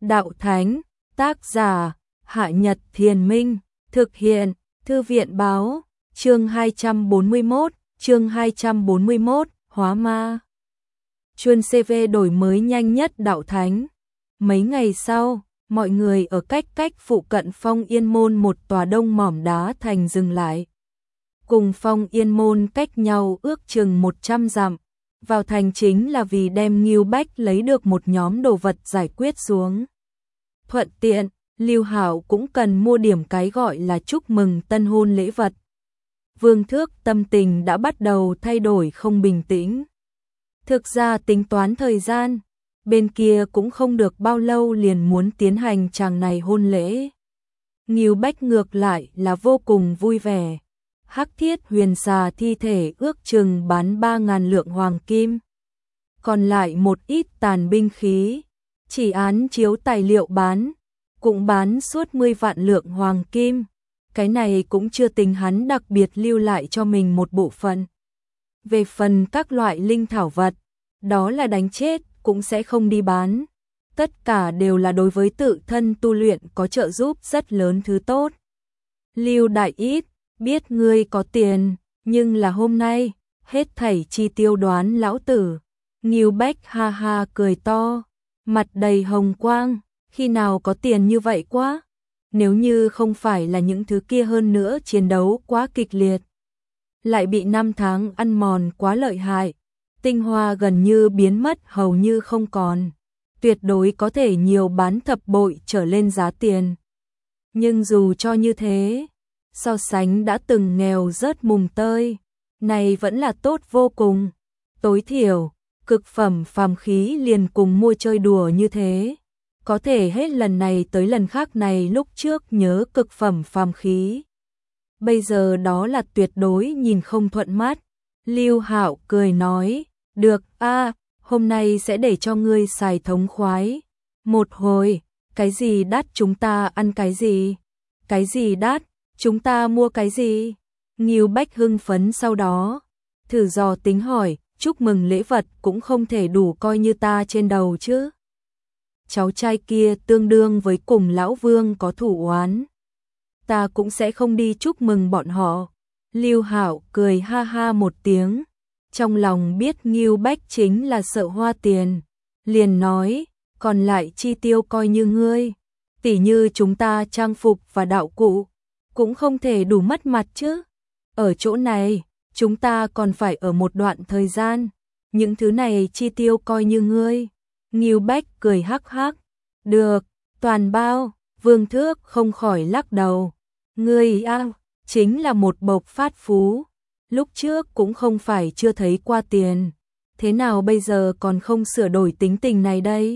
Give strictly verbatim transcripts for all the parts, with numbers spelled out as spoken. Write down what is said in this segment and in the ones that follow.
đạo thánh, tác giả, Hạ Nhật Thiền Minh, thực hiện, Thư viện báo, chương hai trăm bốn mươi mốt, chương hai trăm bốn mươi mốt, hóa ma. Chuân xê vê đổi mới nhanh nhất đạo thánh. Mấy ngày sau, mọi người ở cách cách phụ cận Phong Yên Môn một tòa đông mỏm đá thành dừng lại. Cùng Phong Yên Môn cách nhau ước chừng một trăm dặm. Vào thành chính là vì đem Ngưu Bách lấy được một nhóm đồ vật giải quyết xuống. Thuận tiện, Lưu Hạo cũng cần mua điểm cái gọi là chúc mừng tân hôn lễ vật. Vương Thước tâm tình đã bắt đầu thay đổi không bình tĩnh. Thực ra tính toán thời gian, bên kia cũng không được bao lâu liền muốn tiến hành chàng này hôn lễ. Ngưu Bách ngược lại là vô cùng vui vẻ. Hắc Thiết Huyền Xà thi thể ước chừng bán ba ngàn lượng hoàng kim. Còn lại một ít tàn binh khí, chỉ án chiếu tài liệu bán, cũng bán suốt mười vạn lượng hoàng kim. Cái này cũng chưa tính hắn đặc biệt lưu lại cho mình một bộ phận. Về phần các loại linh thảo vật, đó là đánh chết cũng sẽ không đi bán. Tất cả đều là đối với tự thân tu luyện có trợ giúp rất lớn thứ tốt. Lưu Đại Ít, biết ngươi có tiền, nhưng là hôm nay, hết thảy chi tiêu đoán lão tử. Ngưu Bách ha ha cười to, mặt đầy hồng quang, khi nào có tiền như vậy quá. Nếu như không phải là những thứ kia hơn nữa chiến đấu quá kịch liệt, lại bị năm tháng ăn mòn quá lợi hại, tinh hoa gần như biến mất hầu như không còn, tuyệt đối có thể nhiều bán thập bội trở lên giá tiền. Nhưng dù cho như thế, so sánh đã từng nghèo rớt mùng tơi, này vẫn là tốt vô cùng. Tối thiểu, cực phẩm phàm khí liền cùng mua chơi đùa như thế. Có thể hết lần này tới lần khác này lúc trước nhớ cực phẩm phàm khí. Bây giờ đó là tuyệt đối nhìn không thuận mắt. Lưu Hạo cười nói, được a, hôm nay sẽ để cho ngươi xài thống khoái. Một hồi, cái gì đắt chúng ta ăn cái gì? Cái gì đắt, chúng ta mua cái gì? Ngưu Bách hưng phấn sau đó, thử dò tính hỏi, chúc mừng lễ vật cũng không thể đủ coi như ta trên đầu chứ. Cháu trai kia tương đương với cùng lão Vương có thủ oán. Ta cũng sẽ không đi chúc mừng bọn họ. Lưu Hạo cười ha ha một tiếng, trong lòng biết Ngưu Bách chính là sợ hoa tiền, liền nói, còn lại chi tiêu coi như ngươi, tỉ như chúng ta trang phục và đạo cụ, cũng không thể đủ mất mặt chứ. Ở chỗ này, chúng ta còn phải ở một đoạn thời gian, những thứ này chi tiêu coi như ngươi. Ngưu Bách cười hắc hắc, được, toàn bao. Vương Thước không khỏi lắc đầu, ngươi a, chính là một bộc phát phú, lúc trước cũng không phải chưa thấy qua tiền, thế nào bây giờ còn không sửa đổi tính tình này đây?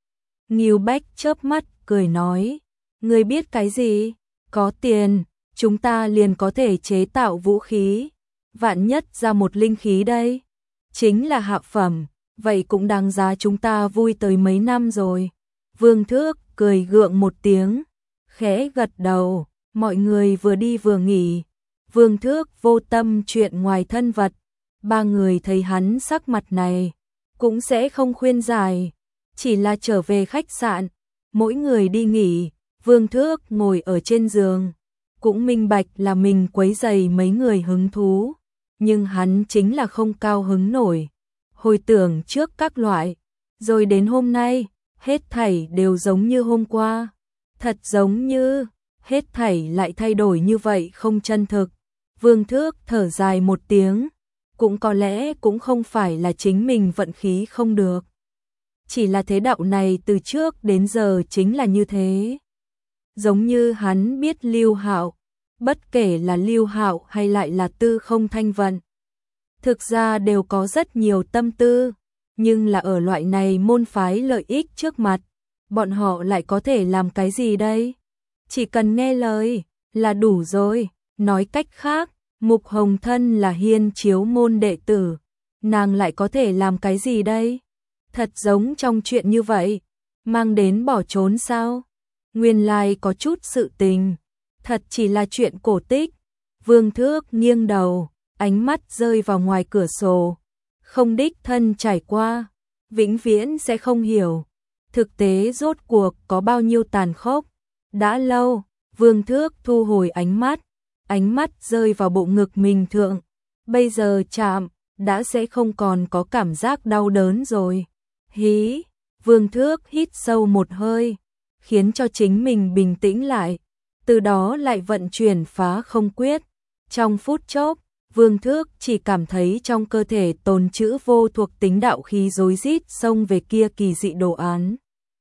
Ngưu Bách chớp mắt cười nói, ngươi biết cái gì? Có tiền, chúng ta liền có thể chế tạo vũ khí, vạn nhất ra một linh khí đây, chính là hạ phẩm, vậy cũng đáng giá chúng ta vui tới mấy năm rồi. Vương Thước cười gượng một tiếng, khẽ gật đầu, mọi người vừa đi vừa nghỉ. Vương Thước vô tâm chuyện ngoài thân vật, ba người thấy hắn sắc mặt này, cũng sẽ không khuyên giải, chỉ là trở về khách sạn, mỗi người đi nghỉ. Vương Thước ngồi ở trên giường, cũng minh bạch là mình quấy rầy mấy người hứng thú, nhưng hắn chính là không cao hứng nổi. Hồi tưởng trước các loại, rồi đến hôm nay, hết thảy đều giống như hôm qua, thật giống như, hết thảy lại thay đổi như vậy không chân thực. Vương Thước thở dài một tiếng, cũng có lẽ cũng không phải là chính mình vận khí không được, chỉ là thế đạo này từ trước đến giờ chính là như thế. Giống như hắn biết Lưu Hạo, bất kể là Lưu Hạo hay lại là Tư Không Thanh Vận, thực ra đều có rất nhiều tâm tư, nhưng là ở loại này môn phái lợi ích trước mặt, bọn họ lại có thể làm cái gì đây? Chỉ cần nghe lời là đủ rồi. Nói cách khác, Mục Hồng Thân là Hiên Chiếu môn đệ tử, nàng lại có thể làm cái gì đây? Thật giống trong chuyện như vậy, mang đến bỏ trốn sao? Nguyên lai có chút sự tình, thật chỉ là chuyện cổ tích. Vương Thước nghiêng đầu, ánh mắt rơi vào ngoài cửa sổ, không đích thân trải qua, vĩnh viễn sẽ không hiểu. thực tế rốt cuộc có bao nhiêu tàn khốc. Đã lâu, Vương Thước thu hồi ánh mắt, ánh mắt rơi vào bộ ngực mình thượng. Bây giờ chạm, đã sẽ không còn có cảm giác đau đớn rồi. Hí, Vương Thước hít sâu một hơi, khiến cho chính mình bình tĩnh lại, từ đó lại vận chuyển phá không quyết. Trong phút chốc, Vương Thước chỉ cảm thấy trong cơ thể tồn trữ vô thuộc tính đạo khí rối rít xông về kia kỳ dị đồ án.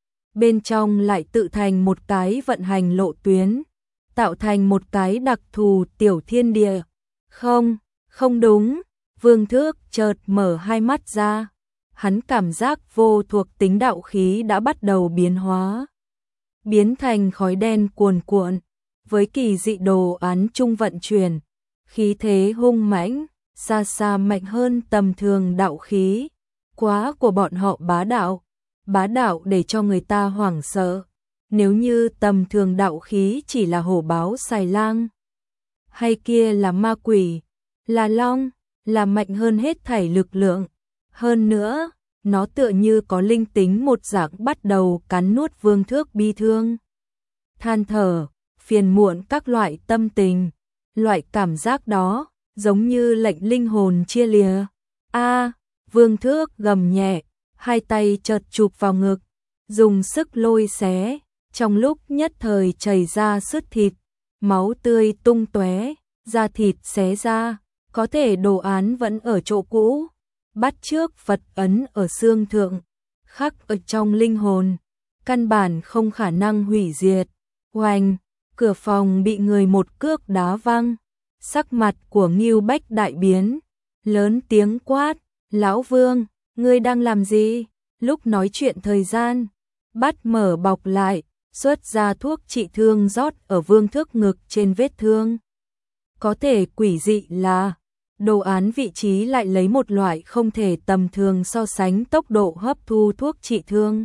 Bên trong lại tự thành một cái vận hành lộ tuyến, tạo thành một cái đặc thù tiểu thiên địa. Không, không đúng, Vương Thước chợt mở hai mắt ra, hắn cảm giác vô thuộc tính đạo khí đã bắt đầu biến hóa, biến thành khói đen cuồn cuộn, với kỳ dị đồ án chung vận chuyển, khí thế hung mãnh, xa xa mạnh hơn tầm thường đạo khí, quá của bọn họ bá đạo, bá đạo để cho người ta hoảng sợ. Nếu như tầm thường đạo khí chỉ là hổ báo xài lang, hay kia là ma quỷ, là long, là mạnh hơn hết thảy lực lượng. Hơn nữa, nó tựa như có linh tính một dạng bắt đầu cắn nuốt Vương Thước bi thương, than thở, phiền muộn các loại tâm tình. Loại cảm giác đó, giống như lệnh linh hồn chia lìa. A, Vương Thước gầm nhẹ, hai tay chợt chụp vào ngực, dùng sức lôi xé, trong lúc nhất thời chảy ra sứt thịt, máu tươi tung tóe, da thịt xé ra, có thể đồ án vẫn ở chỗ cũ, bắt chước Phật ấn ở xương thượng, khắc ở trong linh hồn, căn bản không khả năng hủy diệt. Oanh, cửa phòng bị người một cước đá văng, sắc mặt của Ngưu Bách đại biến, lớn tiếng quát, lão Vương, ngươi đang làm gì? Lúc nói chuyện thời gian, bắt mở bọc lại, xuất ra thuốc trị thương rót ở Vương Thước ngực trên vết thương. Có thể quỷ dị là, đồ án vị trí lại lấy một loại không thể tầm thường so sánh tốc độ hấp thu thuốc trị thương.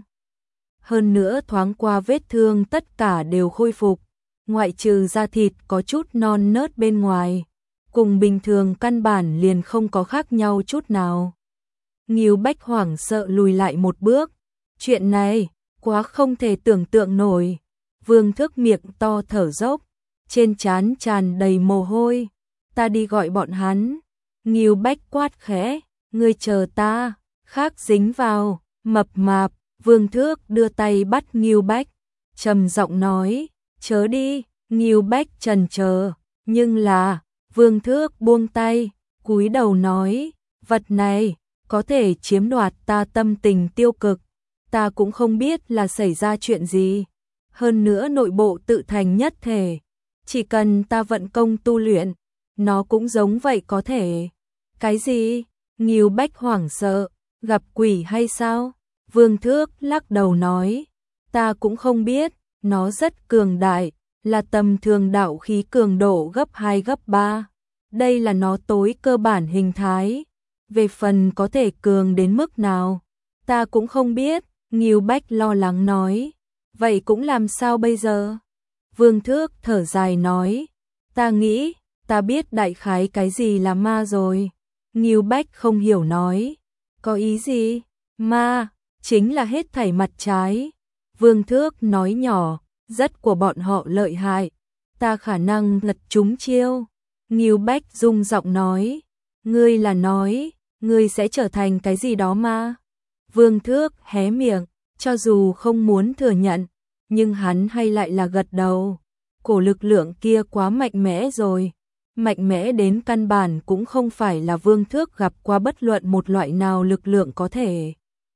Hơn nữa thoáng qua vết thương tất cả đều khôi phục, ngoại trừ da thịt có chút non nớt bên ngoài, cùng bình thường căn bản liền không có khác nhau chút nào. Ngưu Bách hoảng sợ lùi lại một bước, chuyện này, quá không thể tưởng tượng nổi. Vương Thước miệng to thở dốc, trên trán tràn đầy mồ hôi, ta đi gọi bọn hắn. Ngưu Bách quát khẽ, ngươi chờ ta, khác dính vào, mập mạp. Vương Thước đưa tay bắt Ngưu Bách, trầm giọng nói, chớ đi. Ngưu Bách chần chờ, nhưng là, Vương Thước buông tay, cúi đầu nói, vật này, có thể chiếm đoạt ta tâm tình tiêu cực, ta cũng không biết là xảy ra chuyện gì, hơn nữa nội bộ tự thành nhất thể, chỉ cần ta vận công tu luyện, nó cũng giống vậy có thể. Cái gì? Ngưu Bách hoảng sợ, gặp quỷ hay sao? Vương Thước lắc đầu nói, ta cũng không biết, nó rất cường đại, là tầm thường đạo khí cường độ gấp hai gấp ba. Đây là nó tối cơ bản hình thái. Về phần có thể cường đến mức nào, ta cũng không biết. Ngưu Bách lo lắng nói, vậy cũng làm sao bây giờ? Vương Thước thở dài nói, ta nghĩ, ta biết đại khái cái gì là ma rồi. Ngưu Bách không hiểu nói, có ý gì? Ma, chính là hết thảy mặt trái. Vương Thước nói nhỏ, rất của bọn họ lợi hại, ta khả năng lật chúng chiêu. Ngưu Bách rung giọng nói, ngươi là nói, ngươi sẽ trở thành cái gì đó ma? Vương Thước hé miệng, cho dù không muốn thừa nhận, nhưng hắn hay lại là gật đầu. Cổ lực lượng kia quá mạnh mẽ rồi, mạnh mẽ đến căn bản cũng không phải là Vương Thước gặp qua bất luận một loại nào lực lượng có thể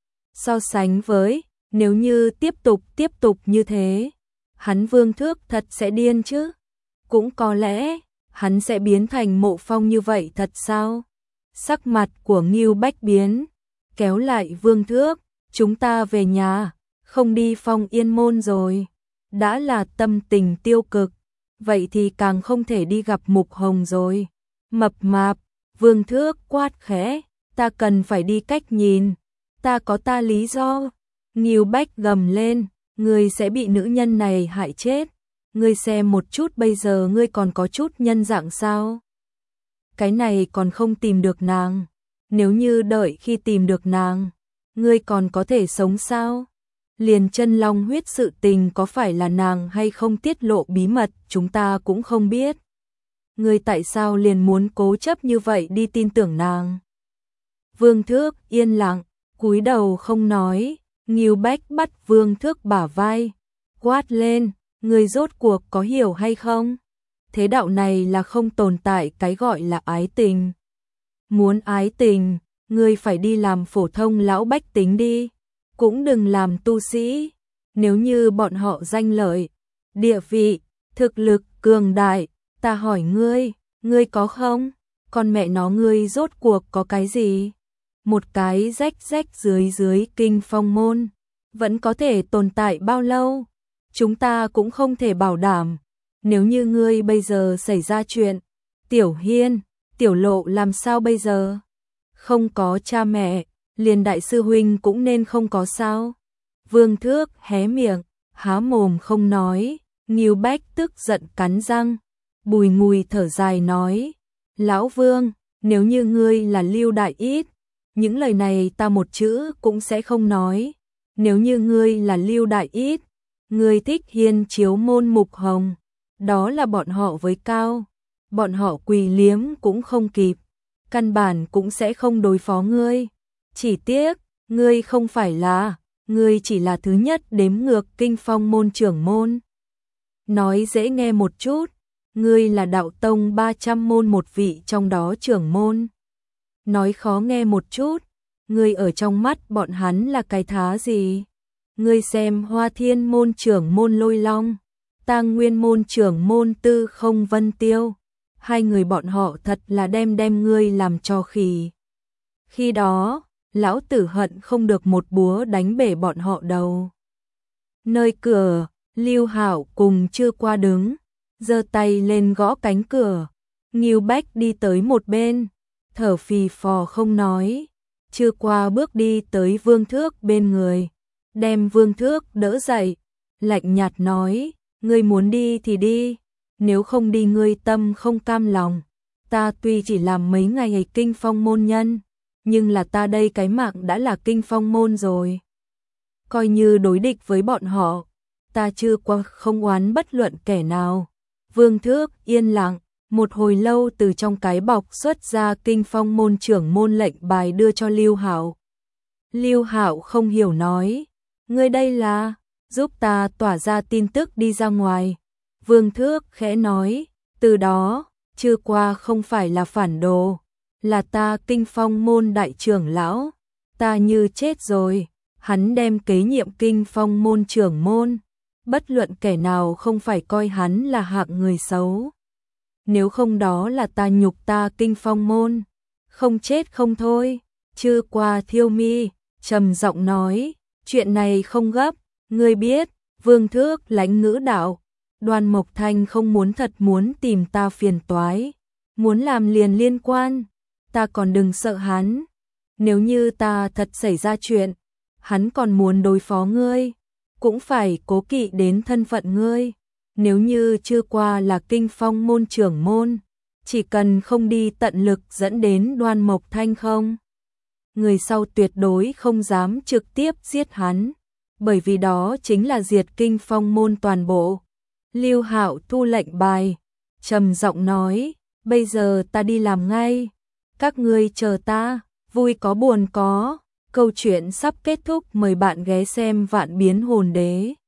so sánh với. Nếu như tiếp tục tiếp tục như thế, hắn Vương Thước thật sẽ điên chứ? Cũng có lẽ, hắn sẽ biến thành Mộ Phong như vậy thật sao? Sắc mặt của Ngưu Bách biến, kéo lại Vương Thước, chúng ta về nhà, không đi Phong Yên Môn rồi. Đã là tâm tình tiêu cực, vậy thì càng không thể đi gặp Mục Hồng rồi. Mập mạp, Vương Thước quát khẽ, ta cần phải đi cách nhìn, ta có ta lý do. Ngưu Bách gầm lên, ngươi sẽ bị nữ nhân này hại chết. Ngươi xem một chút bây giờ ngươi còn có chút nhân dạng sao? Cái này còn không tìm được nàng. Nếu như đợi khi tìm được nàng, ngươi còn có thể sống sao? liền chân long huyết sự tình có phải là nàng hay không tiết lộ bí mật, chúng ta cũng không biết. Ngươi tại sao liền muốn cố chấp như vậy đi tin tưởng nàng? Vương Thước yên lặng, cúi đầu không nói. Ngưu Bách bắt Vương Thước bả vai, quát lên, ngươi rốt cuộc có hiểu hay không? Thế đạo này là không tồn tại cái gọi là ái tình. Muốn ái tình, ngươi phải đi làm phổ thông lão bách tính đi, cũng đừng làm tu sĩ. Nếu như bọn họ danh lợi, địa vị, thực lực cường đại, ta hỏi ngươi, ngươi có không? Con mẹ nó ngươi rốt cuộc có cái gì? Một cái rách rách dưới dưới kinh phong môn, vẫn có thể tồn tại bao lâu? Chúng ta cũng không thể bảo đảm. Nếu như ngươi bây giờ xảy ra chuyện, Tiểu Hiên, Tiểu Lộ làm sao bây giờ? Không có cha mẹ, liền đại sư huynh cũng nên không có sao? Vương Thước hé miệng, há mồm không nói. Ngưu Bách tức giận cắn răng, bùi ngùi thở dài nói, Lão Vương, nếu như ngươi là Lưu Đại Ít, những lời này ta một chữ cũng sẽ không nói. Nếu như ngươi là Lưu Đại Ít, ngươi thích Hiên Chiếu Môn Mục Hồng, đó là bọn họ với cao, bọn họ quỳ liếm cũng không kịp, căn bản cũng sẽ không đối phó ngươi. Chỉ tiếc, ngươi không phải là, ngươi chỉ là thứ nhất đếm ngược kinh phong môn trưởng môn. Nói dễ nghe một chút, ngươi là đạo tông ba trăm môn một vị trong đó trưởng môn. Nói khó nghe một chút, ngươi ở trong mắt bọn hắn là cái thá gì? Ngươi xem Hoa Thiên môn trưởng môn Lôi Long, Tang Nguyên môn trưởng môn Tư Không Vân Tiêu, hai người bọn họ thật là đem đem ngươi làm cho khỉ. Khi đó, lão tử hận không được một búa đánh bể bọn họ đầu. Nơi cửa, Lưu Hạo cùng Chưa Qua đứng, giơ tay lên gõ cánh cửa. Ngưu Bách đi tới một bên, thở phì phò không nói. Chưa Qua bước đi tới Vương Thước bên người, đem Vương Thước đỡ dậy, lạnh nhạt nói, ngươi muốn đi thì đi, nếu không đi ngươi tâm không cam lòng. Ta tuy chỉ làm mấy ngày kinh phong môn nhân, nhưng là ta đây cái mạng đã là kinh phong môn rồi. Coi như đối địch với bọn họ, ta Chưa Qua không oán bất luận kẻ nào. Vương Thước yên lặng, một hồi lâu từ trong cái bọc xuất ra kinh phong môn trưởng môn lệnh bài đưa cho Lưu Hạo. Lưu Hạo không hiểu nói, ngươi đây là giúp ta tỏa ra tin tức đi ra ngoài. Vương Thước khẽ nói, từ đó, Chưa Qua không phải là phản đồ, là ta kinh phong môn đại trưởng lão. Ta như chết rồi, hắn đem kế nhiệm kinh phong môn trưởng môn. Bất luận kẻ nào không phải coi hắn là hạng người xấu. Nếu không đó là ta nhục ta kinh phong môn. Không chết không thôi. Chưa Qua thiêu mi, trầm giọng nói, chuyện này không gấp, ngươi biết. Vương Thước lãnh ngữ đạo, Đoan Mộc Thanh không muốn thật muốn tìm ta phiền toái, muốn làm liền liên quan, ta còn đừng sợ hắn. Nếu như ta thật xảy ra chuyện, hắn còn muốn đối phó ngươi, cũng phải cố kỵ đến thân phận ngươi. Nếu như Chưa Qua là kinh phong môn trưởng môn, chỉ cần không đi tận lực dẫn đến Đoan Mộc Thanh không, người sau tuyệt đối không dám trực tiếp giết hắn, bởi vì đó chính là diệt kinh phong môn toàn bộ. Lưu Hạo thu lệnh bài, trầm giọng nói, bây giờ ta đi làm ngay, các ngươi chờ ta, vui có buồn có. Câu chuyện sắp kết thúc, mời bạn ghé xem Vạn Biến Hồn Đế.